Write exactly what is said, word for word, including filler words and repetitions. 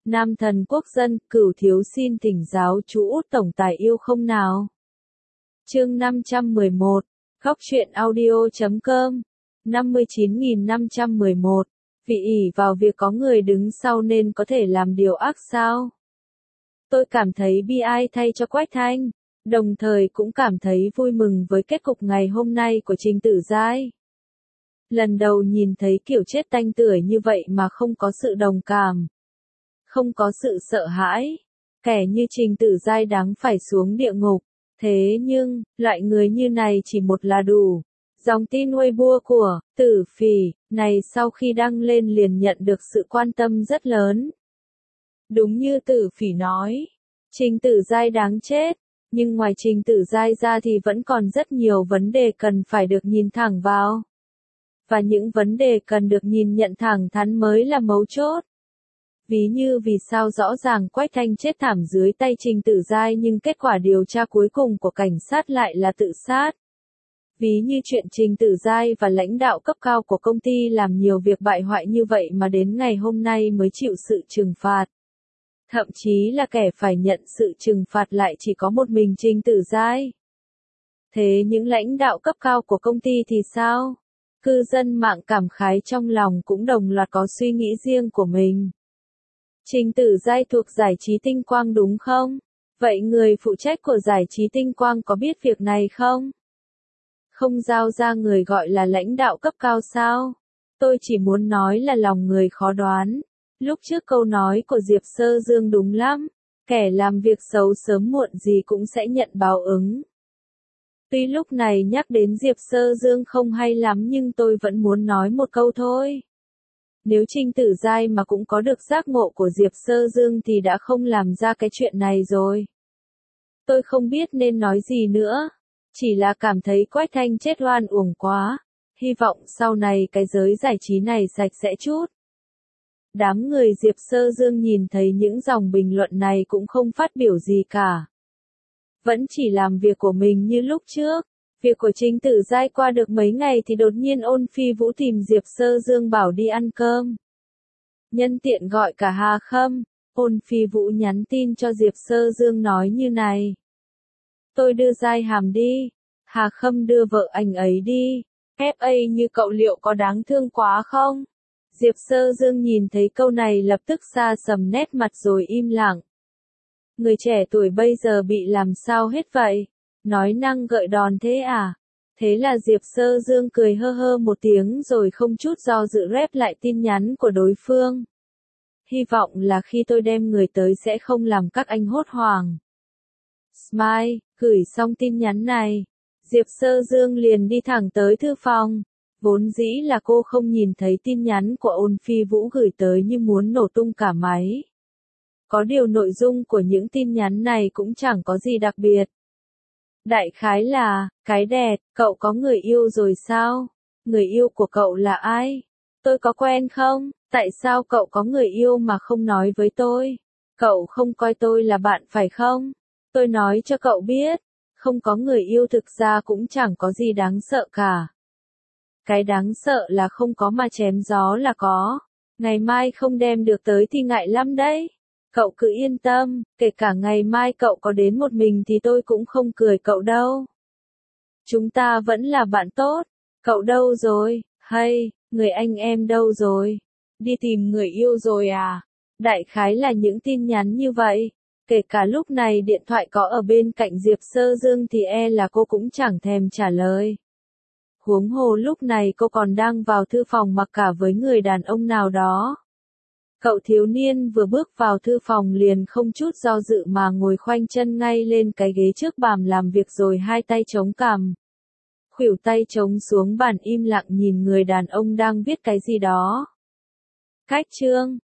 Nam thần quốc dân, Cửu thiếu xin thỉnh giáo chú Út tổng tài yêu không nào. Chương năm trăm mười một, Góc truyện audio chấm com, năm mươi chín nghìn năm trăm mười một, vì ỷ vào việc có người đứng sau nên có thể làm điều ác sao? Tôi cảm thấy bi ai thay cho Quách Thanh, đồng thời cũng cảm thấy vui mừng với kết cục ngày hôm nay của Trình Tử Giai. Lần đầu nhìn thấy kiểu chết tanh tưởi như vậy mà không có sự đồng cảm, không có sự sợ hãi, kẻ như Trình Tử Giai đáng phải xuống địa ngục. Thế nhưng, loại người như này chỉ một là đủ. Dòng tin Weibo của Tử Phỉ này sau khi đăng lên liền nhận được sự quan tâm rất lớn. Đúng như Tử Phỉ nói, Trình Tử Giai đáng chết, nhưng ngoài Trình Tử Giai ra thì vẫn còn rất nhiều vấn đề cần phải được nhìn thẳng vào. Và những vấn đề cần được nhìn nhận thẳng thắn mới là mấu chốt. Ví như vì sao rõ ràng Quách Thanh chết thảm dưới tay Trình Tử Giai nhưng kết quả điều tra cuối cùng của cảnh sát lại là tự sát. Ví như chuyện Trình Tử Giai và lãnh đạo cấp cao của công ty làm nhiều việc bại hoại như vậy mà đến ngày hôm nay mới chịu sự trừng phạt. Thậm chí là kẻ phải nhận sự trừng phạt lại chỉ có một mình Trình Tử Giai. Thế những lãnh đạo cấp cao của công ty thì sao? Cư dân mạng cảm khái trong lòng cũng đồng loạt có suy nghĩ riêng của mình. Trình Tử Giai thuộc giải trí Tinh Quang đúng không? Vậy người phụ trách của giải trí Tinh Quang có biết việc này không? Không giao ra người gọi là lãnh đạo cấp cao sao? Tôi chỉ muốn nói là lòng người khó đoán. Lúc trước câu nói của Diệp Sơ Dương đúng lắm. Kẻ làm việc xấu sớm muộn gì cũng sẽ nhận báo ứng. Tuy lúc này nhắc đến Diệp Sơ Dương không hay lắm nhưng tôi vẫn muốn nói một câu thôi. Nếu Trình Tử Giai mà cũng có được giác ngộ của Diệp Sơ Dương thì đã không làm ra cái chuyện này rồi. Tôi không biết nên nói gì nữa. Chỉ là cảm thấy Quách Thanh chết oan uổng quá. Hy vọng sau này cái giới giải trí này sạch sẽ chút. Đám người Diệp Sơ Dương nhìn thấy những dòng bình luận này cũng không phát biểu gì cả. Vẫn chỉ làm việc của mình như lúc trước. Việc của Trình Tử Giai qua được mấy ngày thì đột nhiên Ôn Phi Vũ tìm Diệp Sơ Dương bảo đi ăn cơm. Nhân tiện gọi cả Hà Khâm, Ôn Phi Vũ nhắn tin cho Diệp Sơ Dương nói như này. Tôi đưa Giai Hàm đi, Hà Khâm đưa vợ anh ấy đi, ép a như cậu liệu có đáng thương quá không? Diệp Sơ Dương nhìn thấy câu này lập tức sa sầm nét mặt rồi im lặng. Người trẻ tuổi bây giờ bị làm sao hết vậy? Nói năng gợi đòn thế à? Thế là Diệp Sơ Dương cười hơ hơ một tiếng rồi không chút do dự rep lại tin nhắn của đối phương. Hy vọng là khi tôi đem người tới sẽ không làm các anh hốt hoảng. Smile, gửi xong tin nhắn này. Diệp Sơ Dương liền đi thẳng tới thư phòng. Vốn dĩ là cô không nhìn thấy tin nhắn của Ôn Phi Vũ gửi tới nhưng muốn nổ tung cả máy. Có điều nội dung của những tin nhắn này cũng chẳng có gì đặc biệt. Đại khái là, cái đẹp, cậu có người yêu rồi sao? Người yêu của cậu là ai? Tôi có quen không? Tại sao cậu có người yêu mà không nói với tôi? Cậu không coi tôi là bạn phải không? Tôi nói cho cậu biết, không có người yêu thực ra cũng chẳng có gì đáng sợ cả. Cái đáng sợ là không có mà chém gió là có. Ngày mai không đem được tới thì ngại lắm đấy. Cậu cứ yên tâm, kể cả ngày mai cậu có đến một mình thì tôi cũng không cười cậu đâu. Chúng ta vẫn là bạn tốt. Cậu đâu rồi? Hay, người anh em đâu rồi? Đi tìm người yêu rồi à? Đại khái là những tin nhắn như vậy. Kể cả lúc này điện thoại có ở bên cạnh Diệp Sơ Dương thì e là cô cũng chẳng thèm trả lời. Huống hồ lúc này cô còn đang vào thư phòng mặc cả với người đàn ông nào đó. Cậu thiếu niên vừa bước vào thư phòng liền không chút do dự mà ngồi khoanh chân ngay lên cái ghế trước bàn làm việc rồi hai tay chống cằm. Khuỷu tay chống xuống bàn im lặng nhìn người đàn ông đang viết cái gì đó. Cách chương